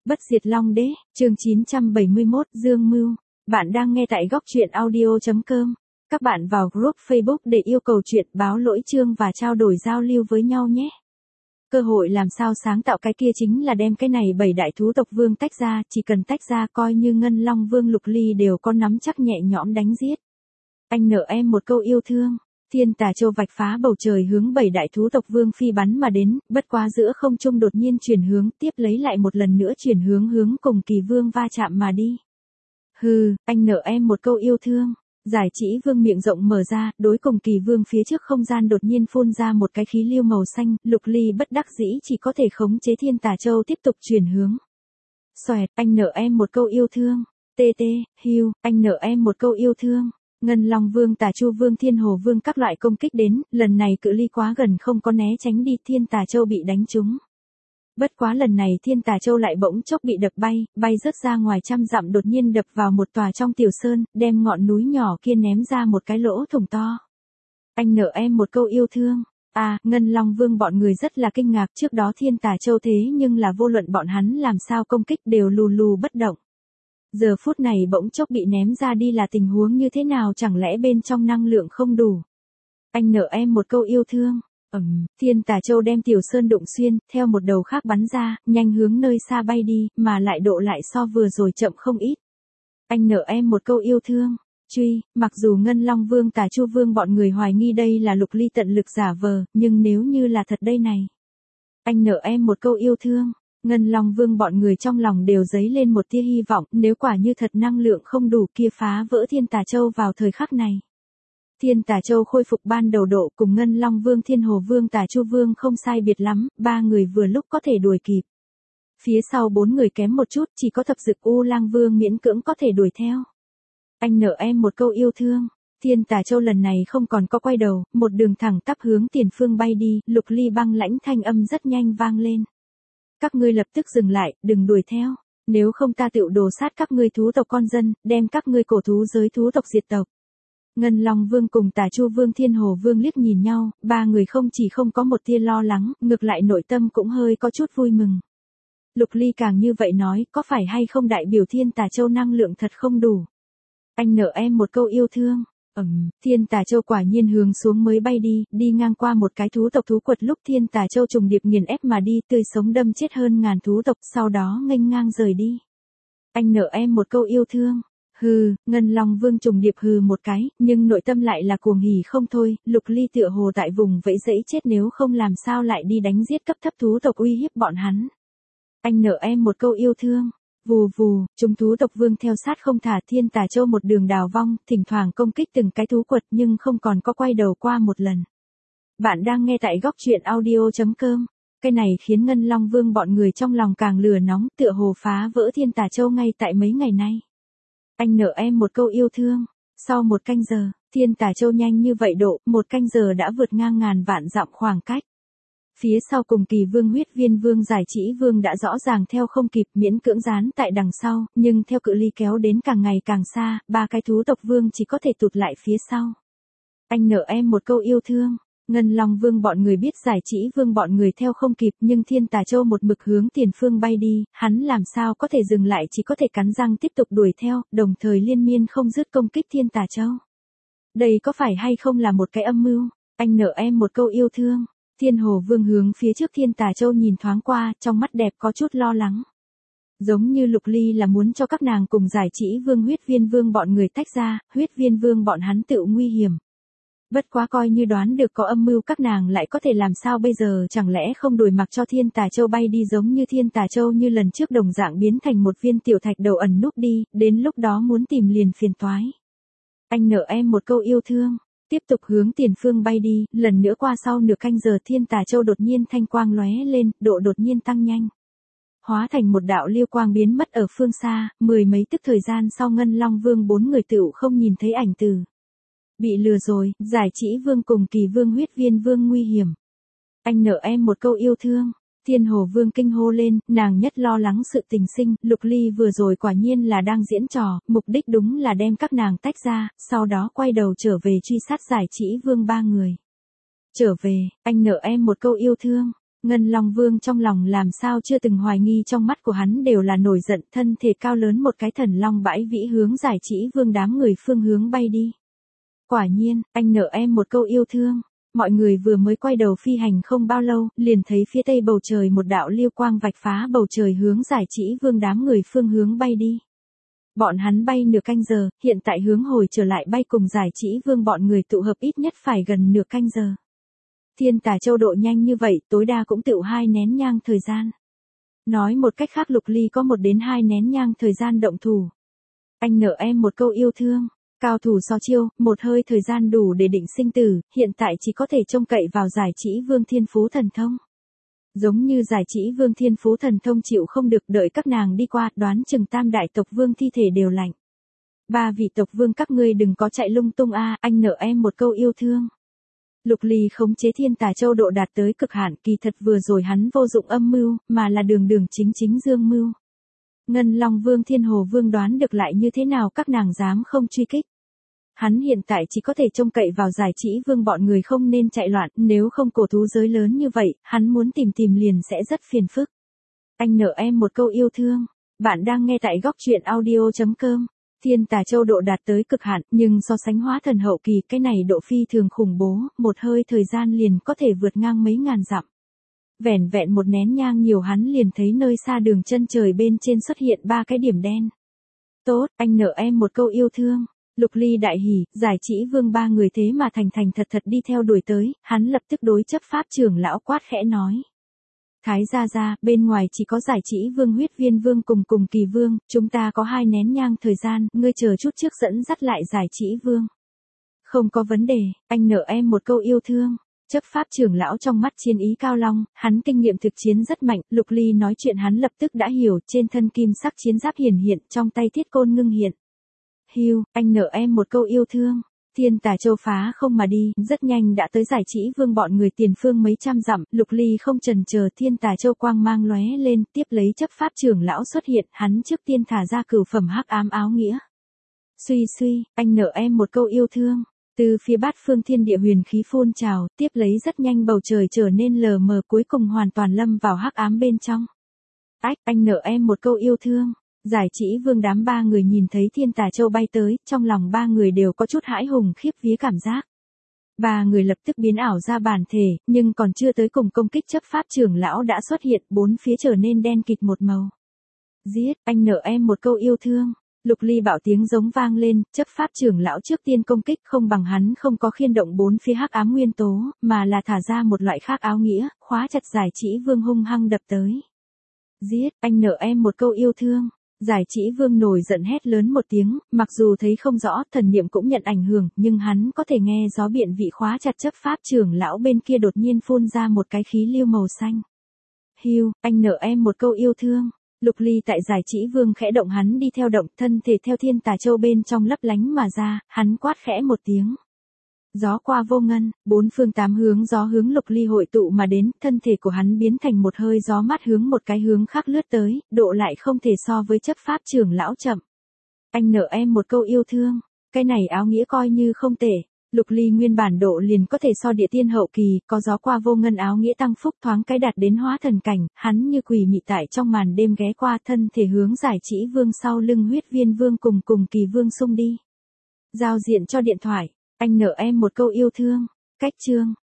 Bất diệt Long Đế, chương 971, Dương Mưu. Bạn đang nghe tại góc truyện audio.com. Các bạn vào group Facebook để yêu cầu chuyện báo lỗi chương và trao đổi giao lưu với nhau nhé. Cơ hội làm sao sáng tạo cái kia chính là đem cái này 7 đại thú tộc vương tách ra, chỉ cần tách ra coi như Ngân Long Vương Lục Ly đều có nắm chắc nhẹ nhõm đánh giết. Anh nợ em một câu yêu thương. Thiên Tà Châu vạch phá bầu trời hướng 7 đại thú tộc vương phi bắn mà đến, bất quá giữa không trung đột nhiên chuyển hướng, tiếp lấy lại một lần nữa chuyển hướng cùng Kỳ Vương va chạm mà đi. Hừ, anh nợ em một câu yêu thương. Giải Chỉ Vương miệng rộng mở ra, đối cùng Kỳ Vương phía trước không gian đột nhiên phun ra một cái khí lưu màu xanh, Lục Ly bất đắc dĩ chỉ có thể khống chế Thiên Tà Châu tiếp tục chuyển hướng. Xoẹt, anh nợ em một câu yêu thương. Tê tê, hiu, anh nợ em một câu yêu thương. Ngân Long Vương, Tà Chu Vương, Thiên Hồ Vương các loại công kích đến, lần này cự ly quá gần không có né tránh đi, Thiên Tà Châu bị đánh trúng. Bất quá lần này Thiên Tà Châu lại bỗng chốc bị đập bay rớt ra ngoài trăm dặm, đột nhiên đập vào một tòa trong tiểu sơn, đem ngọn núi nhỏ kia ném ra một cái lỗ thủng to. Anh nợ em một câu yêu thương. Ngân Long Vương bọn người rất là kinh ngạc, trước đó Thiên Tà Châu thế nhưng là vô luận bọn hắn làm sao công kích đều lù bất động. Giờ phút này bỗng chốc bị ném ra đi là tình huống như thế nào, chẳng lẽ bên trong năng lượng không đủ? Anh nợ em một câu yêu thương. Thiên Tà Châu đem tiểu sơn đụng xuyên, theo một đầu khác bắn ra, nhanh hướng nơi xa bay đi, mà lại độ lại so vừa rồi chậm không ít. Anh nợ em một câu yêu thương. Truy, mặc dù Ngân Long Vương, Tà Chu Vương bọn người hoài nghi đây là Lục Ly tận lực giả vờ, nhưng nếu như là thật đây này. Anh nợ em một câu yêu thương. Ngân Long Vương bọn người trong lòng đều dấy lên một tia hy vọng, nếu quả như thật năng lượng không đủ kia phá vỡ Thiên Tà Châu vào thời khắc này. Thiên Tà Châu khôi phục ban đầu độ, cùng Ngân Long Vương, Thiên Hồ Vương, Tà Chu Vương không sai biệt lắm, ba người vừa lúc có thể đuổi kịp. Phía sau bốn người kém một chút, chỉ có Thập Dực U Lang Vương miễn cưỡng có thể đuổi theo. Anh nợ em một câu yêu thương. Thiên Tà Châu lần này không còn có quay đầu, một đường thẳng tắp hướng tiền phương bay đi, Lục Ly băng lãnh thanh âm rất nhanh vang lên. Các ngươi lập tức dừng lại, đừng đuổi theo, nếu không ta tựu đồ sát các ngươi thú tộc con dân, đem các ngươi cổ thú giới thú tộc diệt tộc. Ngân Long Vương cùng Tà Chu Vương, Thiên Hồ Vương liếc nhìn nhau, ba người không chỉ không có một tia lo lắng, ngược lại nội tâm cũng hơi có chút vui mừng. Lục Ly càng như vậy nói, có phải hay không đại biểu Thiên Tà Châu năng lượng thật không đủ? Anh nợ em một câu yêu thương. Thiên Tà Châu quả nhiên hướng xuống mới bay đi ngang qua một cái thú tộc thú quật, lúc Thiên Tà Châu trùng điệp nghiền ép mà đi, tươi sống đâm chết hơn ngàn thú tộc, sau đó nghênh ngang rời đi. Anh nợ em một câu yêu thương. Hừ, Ngân Long Vương trùng điệp hừ một cái, nhưng nội tâm lại là cuồng hỉ không thôi, Lục Ly tựa hồ tại vùng vẫy dẫy chết, nếu không làm sao lại đi đánh giết cấp thấp thú tộc uy hiếp bọn hắn. Anh nợ em một câu yêu thương. Vù vù, chúng thú tộc vương theo sát không thả, Thiên Tà Châu một đường đào vong, thỉnh thoảng công kích từng cái thú quật nhưng không còn có quay đầu qua một lần. Bạn đang nghe tại góc truyện audio.com. Cái này khiến Ngân Long Vương bọn người trong lòng càng lửa nóng, tựa hồ phá vỡ Thiên Tà Châu ngay tại mấy ngày nay. Anh nợ em một câu yêu thương. Sau một canh giờ, Thiên Tà Châu nhanh như vậy độ, một canh giờ đã vượt ngang ngàn vạn dặm khoảng cách. Phía sau cùng Kỳ Vương, Huyết Viên Vương, Giải Chỉ Vương đã rõ ràng theo không kịp, miễn cưỡng dán tại đằng sau, nhưng theo cự ly kéo đến càng ngày càng xa, ba cái thú tộc vương chỉ có thể tụt lại phía sau. Anh nợ em một câu yêu thương. Ngân Long Vương bọn người biết Giải Chỉ Vương bọn người theo không kịp, nhưng Thiên Tà Châu một mực hướng tiền phương bay đi, hắn làm sao có thể dừng lại, chỉ có thể cắn răng tiếp tục đuổi theo, đồng thời liên miên không dứt công kích Thiên Tà Châu. Đây có phải hay không là một cái âm mưu? Anh nợ em một câu yêu thương. Thiên Hồ Vương hướng phía trước Thiên Tà Châu nhìn thoáng qua, trong mắt đẹp có chút lo lắng. Giống như Lục Ly là muốn cho các nàng cùng Giải Chỉ Vương, Huyết Viên Vương bọn người tách ra, Huyết Viên Vương bọn hắn tự nguy hiểm. Bất quá coi như đoán được có âm mưu, các nàng lại có thể làm sao bây giờ, chẳng lẽ không đuổi mặc cho Thiên Tà Châu bay đi, giống như Thiên Tà Châu như lần trước đồng dạng biến thành một viên tiểu thạch đầu ẩn núp đi, đến lúc đó muốn tìm liền phiền toái. Anh nợ em một câu yêu thương. Tiếp tục hướng tiền phương bay đi, lần nữa qua sau nửa canh giờ Thiên Tà Châu đột nhiên thanh quang lóe lên, độ đột nhiên tăng nhanh. Hóa thành một đạo liêu quang biến mất ở phương xa, mười mấy tức thời gian sau Ngân Long Vương bốn người tựu không nhìn thấy ảnh từ. Bị lừa rồi, Giải Chỉ Vương cùng Kỳ Vương, Huyết Viên Vương nguy hiểm. Anh nợ em một câu yêu thương. Thiên Hồ Vương kinh hô lên, nàng nhất lo lắng sự tình sinh, Lục Ly vừa rồi quả nhiên là đang diễn trò, mục đích đúng là đem các nàng tách ra, sau đó quay đầu trở về truy sát Giải Chỉ Vương ba người. Trở về, anh nợ em một câu yêu thương. Ngân Long Vương trong lòng làm sao chưa từng hoài nghi, trong mắt của hắn đều là nổi giận, thân thể cao lớn một cái thần long bãi vĩ hướng Giải Chỉ Vương đám người phương hướng bay đi. Quả nhiên, anh nợ em một câu yêu thương. Mọi người vừa mới quay đầu phi hành không bao lâu, liền thấy phía tây bầu trời một đạo liêu quang vạch phá bầu trời hướng Giải Chỉ Vương đám người phương hướng bay đi. Bọn hắn bay nửa canh giờ, hiện tại hướng hồi trở lại bay cùng Giải Chỉ Vương bọn người tụ hợp ít nhất phải gần nửa canh giờ. Thiên Tà Châu độ nhanh như vậy, tối đa cũng tựu 2 nén nhang thời gian. Nói một cách khác Lục Ly có 1 đến 2 nén nhang thời gian động thủ. Anh nợ em một câu yêu thương. Cao thủ so chiêu, một hơi thời gian đủ để định sinh tử, hiện tại chỉ có thể trông cậy vào Giải Chỉ Vương thiên phú thần thông. Giống như Giải Chỉ Vương thiên phú thần thông chịu không được, đợi các nàng đi qua, đoán chừng tam đại tộc vương thi thể đều lạnh. 3 vị tộc vương các ngươi đừng có chạy lung tung a, anh nợ em một câu yêu thương. Lục Ly khống chế Thiên Tà Châu độ đạt tới cực hạn, kỳ thật vừa rồi hắn vô dụng âm mưu, mà là đường đường chính chính dương mưu. Ngân Long Vương Thiên Hồ Vương đoán được lại như thế nào các nàng dám không truy kích. Hắn hiện tại chỉ có thể trông cậy vào Giải Chỉ Vương bọn người không nên chạy loạn, nếu không cổ thú giới lớn như vậy, hắn muốn tìm liền sẽ rất phiền phức. Anh nợ em một câu yêu thương. Bạn đang nghe tại góc truyện audio.com. Thiên Tà Châu độ đạt tới cực hạn, nhưng so sánh Hóa Thần hậu kỳ, cái này độ phi thường khủng bố, một hơi thời gian liền có thể vượt ngang mấy ngàn dặm. Vẻn vẹn 1 nén nhang nhiều hắn liền thấy nơi xa đường chân trời bên trên xuất hiện 3 cái điểm đen. Tốt, anh nợ em một câu yêu thương. Lục Ly đại hỉ, Giải Chỉ Vương 3 người thế mà thành thật đi theo đuổi tới, hắn lập tức đối chấp pháp trưởng lão quát khẽ nói. Thái gia, bên ngoài chỉ có Giải Chỉ Vương Huyết Viên Vương cùng Kỳ Vương, chúng ta có 2 nén nhang thời gian, ngươi chờ chút trước dẫn dắt lại Giải Chỉ Vương. Không có vấn đề, anh nợ em một câu yêu thương. Chấp pháp trưởng lão trong mắt chiến ý cao long, hắn kinh nghiệm thực chiến rất mạnh, Lục Ly nói chuyện hắn lập tức đã hiểu, trên thân kim sắc chiến giáp hiển hiện, trong tay thiết côn ngưng hiện. Hiu, anh nợ em một câu yêu thương. Thiên Tà Châu phá không mà đi, rất nhanh đã tới Giải Chỉ Vương bọn người tiền phương mấy trăm dặm, Lục Ly không chần chờ, Thiên Tà Châu quang mang lóe lên, tiếp lấy chấp pháp trưởng lão xuất hiện, hắn trước tiên thả ra cửu phẩm hắc ám áo nghĩa. Suy, anh nợ em một câu yêu thương. Từ phía bát phương thiên địa huyền khí phun trào, tiếp lấy rất nhanh bầu trời trở nên lờ mờ, cuối cùng hoàn toàn lâm vào hắc ám bên trong. Ách, anh nợ em một câu yêu thương. Giải Chỉ Vương đám 3 người nhìn thấy Thiên Tà Châu bay tới, trong lòng 3 người đều có chút hãi hùng khiếp vía cảm giác. 3 người lập tức biến ảo ra bản thể, nhưng còn chưa tới cùng công kích chấp pháp trưởng lão đã xuất hiện, 4 phía trở nên đen kịt một màu. Giết, anh nợ em một câu yêu thương. Lục Ly bảo tiếng giống vang lên, chấp pháp trưởng lão trước tiên công kích, không bằng hắn không có khiên động 4 phía hắc ám nguyên tố, mà là thả ra một loại khác áo nghĩa, khóa chặt Giải Chỉ Vương hung hăng đập tới. Giết, anh nợ em một câu yêu thương. Giải Chỉ Vương nổi giận hét lớn một tiếng, mặc dù thấy không rõ, thần niệm cũng nhận ảnh hưởng, nhưng hắn có thể nghe gió biện vị khóa chặt chấp pháp trưởng lão bên kia đột nhiên phun ra một cái khí lưu màu xanh. Hiu, anh nợ em một câu yêu thương. Lục Ly tại Giải Chỉ Vương khẽ động, hắn đi theo động, thân thể theo Thiên Tà Châu bên trong lấp lánh mà ra, hắn quát khẽ một tiếng. Gió qua vô ngân, 4 phương 8 hướng gió hướng Lục Ly hội tụ mà đến, thân thể của hắn biến thành một hơi gió mát hướng một cái hướng khác lướt tới, độ lại không thể so với chấp pháp trưởng lão chậm. Anh nợ em một câu yêu thương, cái này áo nghĩa coi như không tệ. Lục Ly nguyên bản độ liền có thể so địa tiên hậu kỳ, có gió qua vô ngân áo nghĩa tăng phúc thoáng cái đạt đến hóa thần cảnh, hắn như quỷ mị tại trong màn đêm ghé qua, thân thể hướng Giải Chỉ Vương sau lưng Huyết Viên Vương cùng Kỳ Vương xung đi. Giao diện cho điện thoại. Anh nợ em một câu yêu thương. Cách chương.